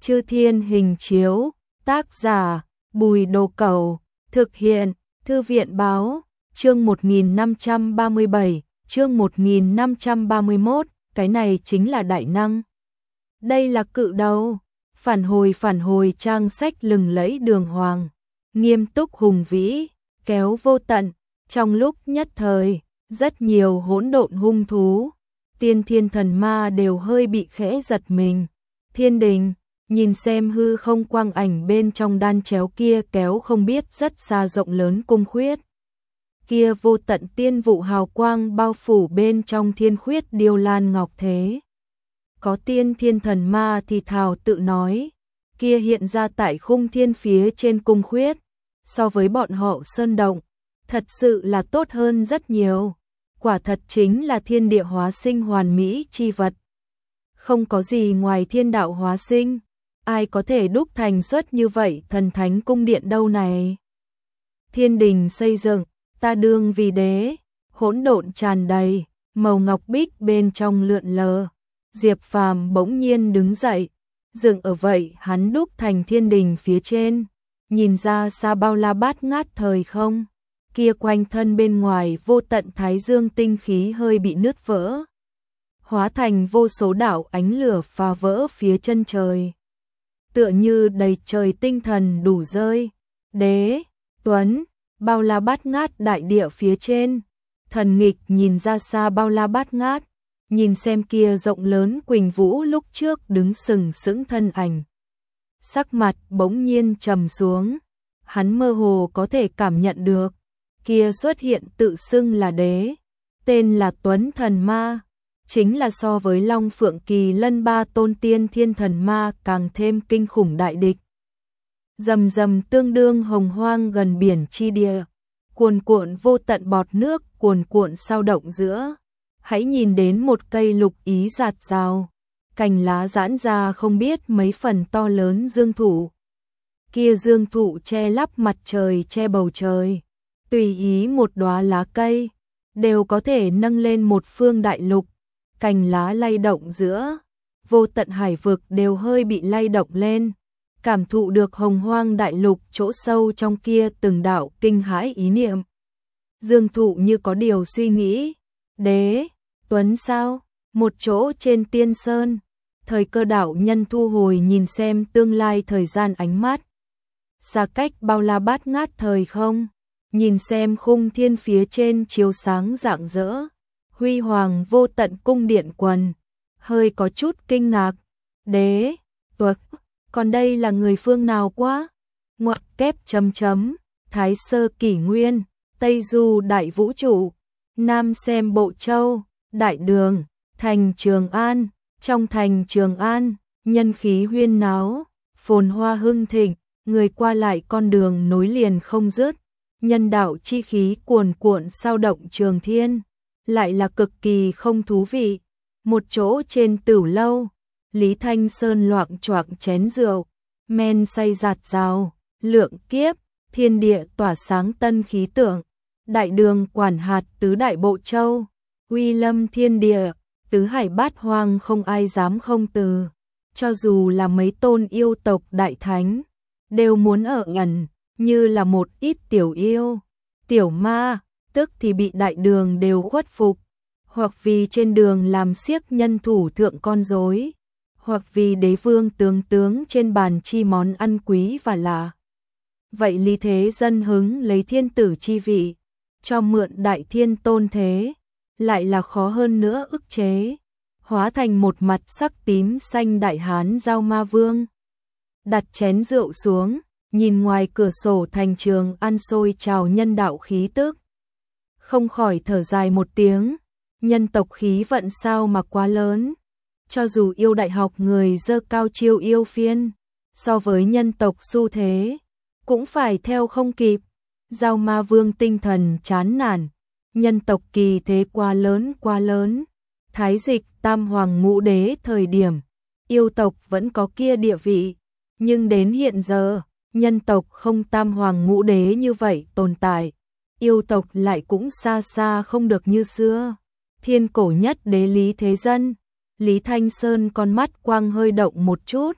Chư Thiên Hình Chiếu, tác giả Bùi Đồ Cẩu, thực hiện Thư viện Báo, chương 1537, chương 1531, cái này chính là đại năng. Đây là cự đầu, phản hồi trang sách lừng lẫy đường hoàng, nghiêm túc hùng vĩ, kéo vô tận, trong lúc nhất thời, rất nhiều hỗn độn hung thú, tiên thiên thần ma đều hơi bị khẽ giật mình. Thiên Đình, nhìn xem hư không quang ảnh bên trong đan chéo kia kéo không biết rất xa rộng lớn cung khuyết. Kia vô tận tiên vụ hào quang bao phủ bên trong thiên khuyết điêu lan ngọc thế. Có tiên thiên thần ma thì thào tự nói, kia hiện ra tại khung thiên phía trên cung khuyết, so với bọn họ sơn động, thật sự là tốt hơn rất nhiều. Quả thật chính là thiên địa hóa sinh hoàn mỹ chi vật. Không có gì ngoài thiên đạo hóa sinh, ai có thể đúc thành xuất như vậy thần thánh cung điện đâu này. Thiên đình xây dựng, ta đương vì đế, hỗn độn tràn đầy, màu ngọc bích bên trong lượn lờ. Diệp Phàm bỗng nhiên đứng dậy, dựng ở vậy hắn đúc thành thiên đình phía trên, nhìn ra xa bao la bát ngát thời không, kia quanh thân bên ngoài vô tận thái dương tinh khí hơi bị nứt vỡ, hóa thành vô số đạo ánh lửa phá vỡ phía chân trời. Tựa như đầy trời tinh thần đủ rơi, đế, tuấn, bao la bát ngát đại địa phía trên, thần nghịch nhìn ra xa bao la bát ngát, nhìn xem kia rộng lớn Quỳnh Vũ lúc trước đứng sừng sững thân ảnh. Sắc mặt bỗng nhiên trầm xuống, hắn mơ hồ có thể cảm nhận được, kia xuất hiện tự xưng là đế, tên là Tuấn Thần Ma, chính là so với Long Phượng Kỳ Lân ba tôn tiên thiên thần ma càng thêm kinh khủng đại địch. Rầm rầm tương đương hồng hoang gần biển chi địa, cuồn cuộn vô tận bọt nước cuồn cuộn sao động giữa. Hãy nhìn đến một cây lục ý rạt rào, cành lá giãn ra không biết mấy phần to lớn dương thụ. Kia dương thụ che lấp mặt trời che bầu trời, tùy ý một đóa lá cây, đều có thể nâng lên một phương đại lục, cành lá lay động giữa, vô tận hải vực đều hơi bị lay động lên, cảm thụ được hồng hoang đại lục chỗ sâu trong kia từng đạo kinh hãi ý niệm. Dương thụ như có điều suy nghĩ, đế, Tuấn sao? Một chỗ trên tiên sơn, thời cơ đạo nhân thu hồi nhìn xem tương lai thời gian ánh mắt. Xa cách bao la bát ngát thời không, nhìn xem khung thiên phía trên chiếu sáng rạng rỡ, huy hoàng vô tận cung điện quần, hơi có chút kinh ngạc. Đế, Tuật, còn đây là người phương nào quá? Ngoặc kép chấm chấm, Thái Sơ Kỷ Nguyên, Tây Du Đại Vũ Trụ, Nam xem Bộ Châu. Đại đường, thành Trường An, trong thành Trường An, nhân khí huyên náo, phồn hoa hưng thịnh, người qua lại con đường nối liền không dứt, nhân đạo chi khí cuồn cuộn sao động trường thiên, lại là cực kỳ không thú vị. Một chỗ trên tửu lâu, Lý Thanh Sơn loạng choạng chén rượu, men say rạt rào, lượng kiếp, thiên địa tỏa sáng tân khí tượng, đại đường quản hạt tứ đại bộ châu. Uy lâm thiên địa, tứ hải bát hoang không ai dám không từ, cho dù là mấy tôn yêu tộc đại thánh, đều muốn ở ẩn, như là một ít tiểu yêu, tiểu ma, tức thì bị đại đường đều khuất phục, hoặc vì trên đường làm xiếc nhân thủ thượng con rối, hoặc vì đế vương tướng trên bàn chi món ăn quý và lạ. Vậy lý thế dân hứng lấy thiên tử chi vị, cho mượn đại thiên tôn thế, lại là khó hơn nữa ức chế, hóa thành một mặt sắc tím xanh đại hán Giao Ma Vương. Đặt chén rượu xuống, nhìn ngoài cửa sổ thành Trường An sôi trào nhân đạo khí tức. Không khỏi thở dài một tiếng, nhân tộc khí vận sao mà quá lớn. Cho dù yêu đại học người dơ cao chiêu yêu phiên, so với nhân tộc xu thế, cũng phải theo không kịp. Giao Ma Vương tinh thần chán nản. Nhân tộc kỳ thế quá lớn, thái dịch tam hoàng ngũ đế thời điểm, yêu tộc vẫn có kia địa vị, nhưng đến hiện giờ, nhân tộc không tam hoàng ngũ đế như vậy tồn tại, yêu tộc lại cũng xa xa không được như xưa. Thiên cổ nhất đế Lý Thế Dân, Lý Thanh Sơn con mắt quang hơi động một chút,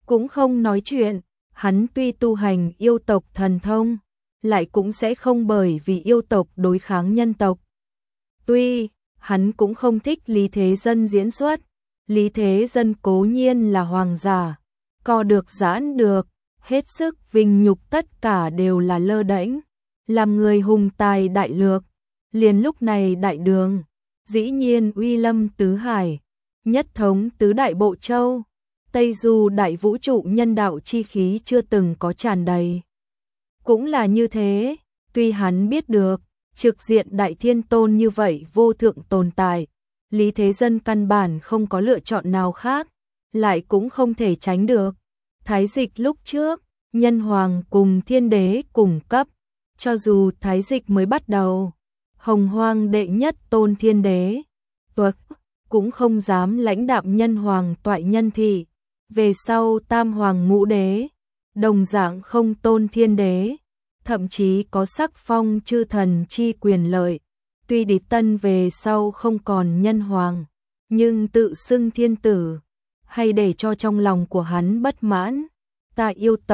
cũng không nói chuyện, hắn tuy tu hành yêu tộc thần thông, lại cũng sẽ không bởi vì yêu tộc đối kháng nhân tộc. Tuy, hắn cũng không thích Lý Thế Dân diễn xuất, Lý Thế Dân cố nhiên là hoàng giả, co được giãn được, hết sức vinh nhục tất cả đều là lơ đễnh, làm người hùng tài đại lược, liền lúc này đại đường, dĩ nhiên uy lâm tứ hải, nhất thống tứ đại bộ châu, Tây Du đại vũ trụ nhân đạo chi khí chưa từng có tràn đầy. Cũng là như thế, tuy hắn biết được, trực diện đại thiên tôn như vậy vô thượng tồn tại, Lý Thế Dân căn bản không có lựa chọn nào khác, lại cũng không thể tránh được. Thái dịch lúc trước, nhân hoàng cùng thiên đế cùng cấp, cho dù thái dịch mới bắt đầu, hồng hoang đệ nhất tôn thiên đế, tuật, cũng không dám lãnh đạm nhân hoàng toại nhân thị, về sau tam hoàng ngũ đế, đồng dạng không tôn thiên đế, thậm chí có sắc phong chư thần chi quyền lợi, tuy địch tân về sau không còn nhân hoàng, nhưng tự xưng thiên tử, hay để cho trong lòng của hắn bất mãn, ta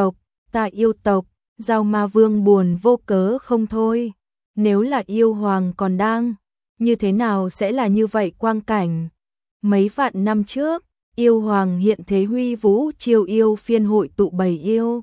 yêu tộc, Giao Ma Vương buồn vô cớ không thôi, nếu là yêu hoàng còn đang, như thế nào sẽ là như vậy quang cảnh. Mấy vạn năm trước, yêu hoàng hiện thế huy vũ chiêu yêu phiên hội tụ bầy yêu.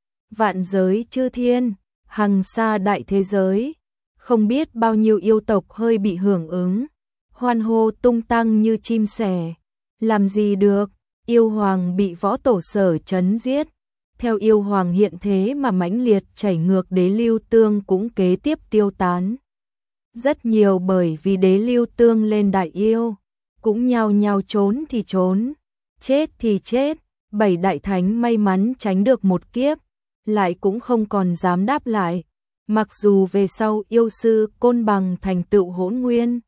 Vạn giới chư thiên, hằng xa đại thế giới, không biết bao nhiêu yêu tộc hơi bị hưởng ứng, hoan hô tung tăng như chim sẻ. Làm gì được, yêu hoàng bị võ tổ Sở trấn giết. Theo yêu hoàng hiện thế mà mãnh liệt chảy ngược đế lưu tương cũng kế tiếp tiêu tán. Rất nhiều bởi vì đế lưu tương lên đại yêu, cũng nhao nhao trốn thì trốn, chết thì chết, 7 đại thánh may mắn tránh được một kiếp, lại cũng không còn dám đáp lại, mặc dù về sau yêu sư Côn Bằng thành tựu hỗn nguyên.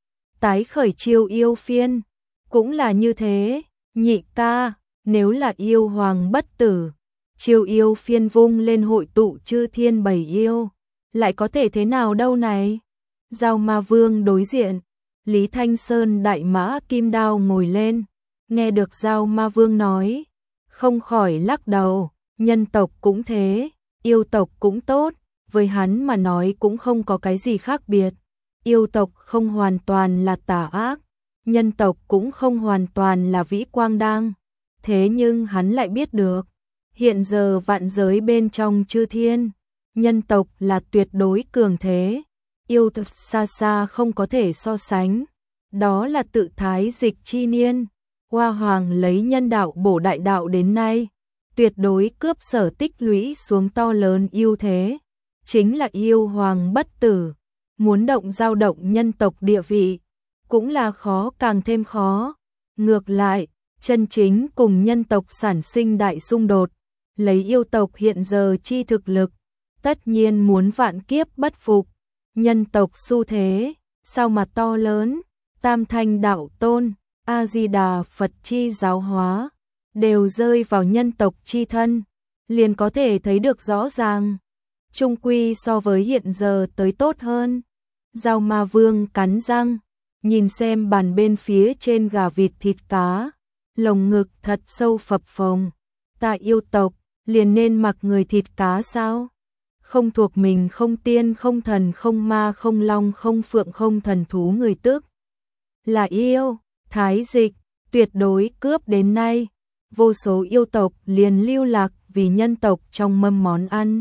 Tái khởi chiêu yêu phiên, cũng là như thế, nhị ca, nếu là yêu hoàng bất tử, chiêu yêu phiên vung lên hội tụ chư thiên bầy yêu, lại có thể thế nào đâu này? Giao Ma Vương đối diện, Lý Thanh Sơn đại mã kim đao ngồi lên, nghe được Giao Ma Vương nói, không khỏi lắc đầu, nhân tộc cũng thế, yêu tộc cũng tốt, với hắn mà nói cũng không có cái gì khác biệt, yêu tộc không hoàn toàn là tà ác, nhân tộc cũng không hoàn toàn là vĩ quang đang, thế nhưng hắn lại biết được, hiện giờ vạn giới bên trong chư thiên, nhân tộc là tuyệt đối cường thế, yêu tộc xa xa không có thể so sánh, đó là tự thái dịch chi niên, Hoa Hoàng lấy nhân đạo bổ đại đạo đến nay, tuyệt đối cướp sở tích lũy xuống to lớn ưu thế, chính là yêu hoàng bất tử, muốn dao động nhân tộc địa vị, cũng là khó càng thêm khó. Ngược lại, chân chính cùng nhân tộc sản sinh đại xung đột, lấy yêu tộc hiện giờ chi thực lực, tất nhiên muốn vạn kiếp bất phục. Nhân tộc xu thế, sao mà to lớn, Tam Thanh Đạo Tôn, A-di-đà Phật chi giáo hóa, đều rơi vào nhân tộc chi thân, liền có thể thấy được rõ ràng. Trung quy so với hiện giờ tới tốt hơn. Giao Ma Vương cắn răng, nhìn xem bàn bên phía trên gà vịt thịt cá, lồng ngực thật sâu phập phồng. Ta yêu tộc, liền nên mặc người thịt cá sao? Không thuộc mình, không tiên, không thần, không ma, không long, không phượng, không thần thú người tức. Là yêu, thái dịch, tuyệt đối cướp đến nay. Vô số yêu tộc liền lưu lạc vì nhân tộc trong mâm món ăn.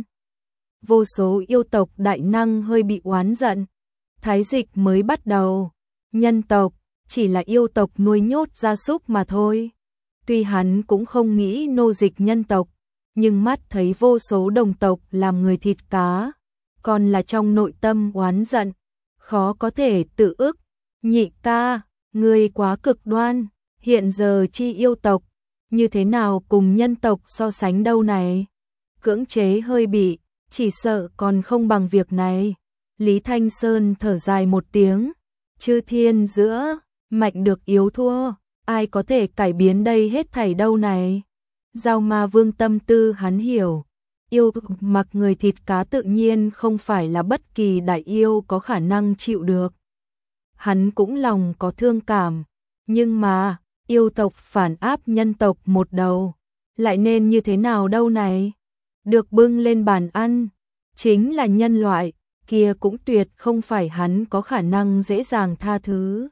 Vô số yêu tộc đại năng hơi bị oán giận. Thái dịch mới bắt đầu. Nhân tộc, chỉ là yêu tộc nuôi nhốt gia súc mà thôi. Tuy hắn cũng không nghĩ nô dịch nhân tộc, nhưng mắt thấy vô số đồng tộc làm người thịt cá, còn là trong nội tâm oán giận, khó có thể tự ức. Nhị ca, ngươi quá cực đoan, hiện giờ chi yêu tộc, như thế nào cùng nhân tộc so sánh đâu này? Cưỡng chế hơi bị, chỉ sợ còn không bằng việc này. Lý Thanh Sơn thở dài một tiếng, chư thiên giữa, mạnh được yếu thua, ai có thể cải biến đây hết thảy đâu này? Giao Ma Vương tâm tư hắn hiểu, yêu mặc người thịt cá tự nhiên không phải là bất kỳ đại yêu có khả năng chịu được. Hắn cũng lòng có thương cảm, nhưng mà, yêu tộc phản áp nhân tộc một đầu, lại nên như thế nào đâu này? Được bưng lên bàn ăn, chính là nhân loại, kia cũng tuyệt không phải hắn có khả năng dễ dàng tha thứ.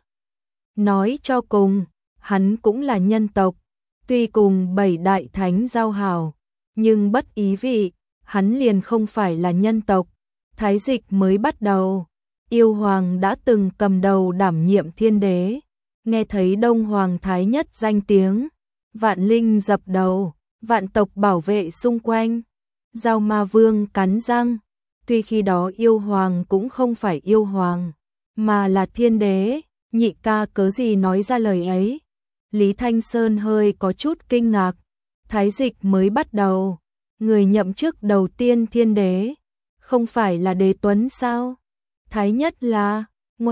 Nói cho cùng, hắn cũng là nhân tộc, tuy cùng 7 đại thánh giao hảo, nhưng bất ý vị, hắn liền không phải là nhân tộc. Thái dịch mới bắt đầu, yêu hoàng đã từng cầm đầu đảm nhiệm thiên đế, nghe thấy Đông Hoàng Thái Nhất danh tiếng, vạn linh dập đầu, vạn tộc bảo vệ xung quanh. Giao Ma Vương cắn răng, tuy khi đó yêu hoàng cũng không phải yêu hoàng, mà là thiên đế, nhị ca cớ gì nói ra lời ấy. Lý Thanh Sơn hơi có chút kinh ngạc, thái dịch mới bắt đầu, người nhậm chức đầu tiên thiên đế, không phải là Đế Tuấn sao? Thái Nhất là,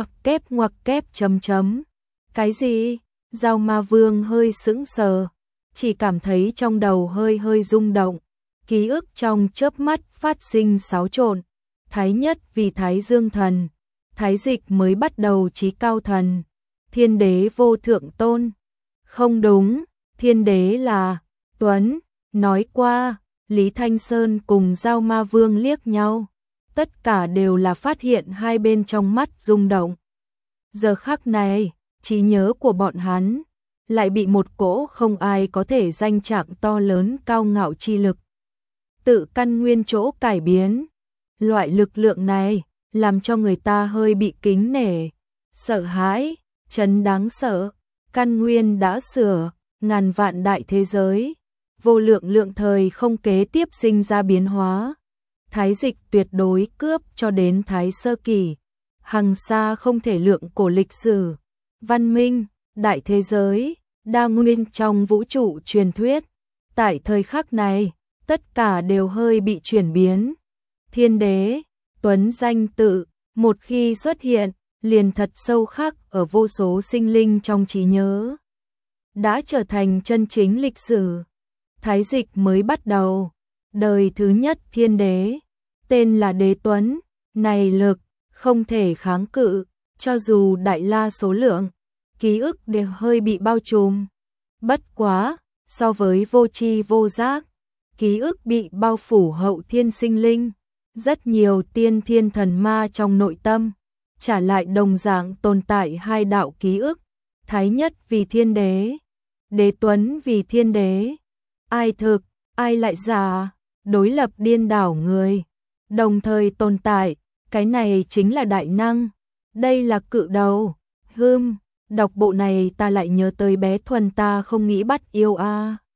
ngoặc kép chấm chấm. Cái gì? Giao Ma Vương hơi sững sờ, chỉ cảm thấy trong đầu hơi hơi rung động, ký ức trong chớp mắt phát sinh xáo trộn. Thái Nhất vì Thái Dương Thần, thái dịch mới bắt đầu chí cao thần, thiên đế vô thượng tôn. Không đúng, thiên đế là Tuấn, nói qua. Lý Thanh Sơn cùng Giao Ma Vương liếc nhau, tất cả đều là phát hiện hai bên trong mắt rung động. Giờ khắc này, trí nhớ của bọn hắn lại bị một cỗ không ai có thể danh trạng to lớn cao ngạo chi lực tự căn nguyên chỗ cải biến. Loại lực lượng này làm cho người ta hơi bị kính nể, sợ hãi, chấn đáng sợ. Căn nguyên đã sửa, ngàn vạn đại thế giới, vô lượng lượng thời không kế tiếp sinh ra biến hóa. Thái dịch tuyệt đối cướp cho đến Thái Sơ Kỳ, hằng xa không thể lượng cổ lịch sử, văn minh, đại thế giới, đa nguyên trong vũ trụ truyền thuyết. Tại thời khắc này, tất cả đều hơi bị chuyển biến. Thiên đế, Tuấn danh tự, một khi xuất hiện, liền thật sâu khắc ở vô số sinh linh trong trí nhớ, đã trở thành chân chính lịch sử. Thái dịch mới bắt đầu, đời thứ nhất thiên đế, tên là Đế Tuấn, này lực, không thể kháng cự, cho dù đại la số lượng, ký ức đều hơi bị bao trùm. Bất quá, so với vô tri vô giác, ký ức bị bao phủ hậu thiên sinh linh, rất nhiều tiên thiên thần ma trong nội tâm, trả lại đồng dạng tồn tại hai đạo ký ức, Thái Nhất vì thiên đế, Đế Tuấn vì thiên đế. Ai thực, ai lại giả, đối lập điên đảo người, đồng thời tồn tại, cái này chính là đại năng, đây là cự đầu. Đọc bộ này ta lại nhớ tới bé Thuần ta không nghĩ bắt yêu a.